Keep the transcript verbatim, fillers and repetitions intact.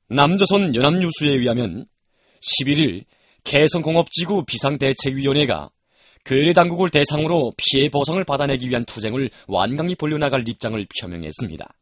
남조선 연합뉴스에 의하면 십일 일 개성공업지구 비상대책위원회가 거래당국을 대상으로 피해 보상을 받아내기 위한 투쟁을 완강히 벌려나갈 입장을 표명했습니다.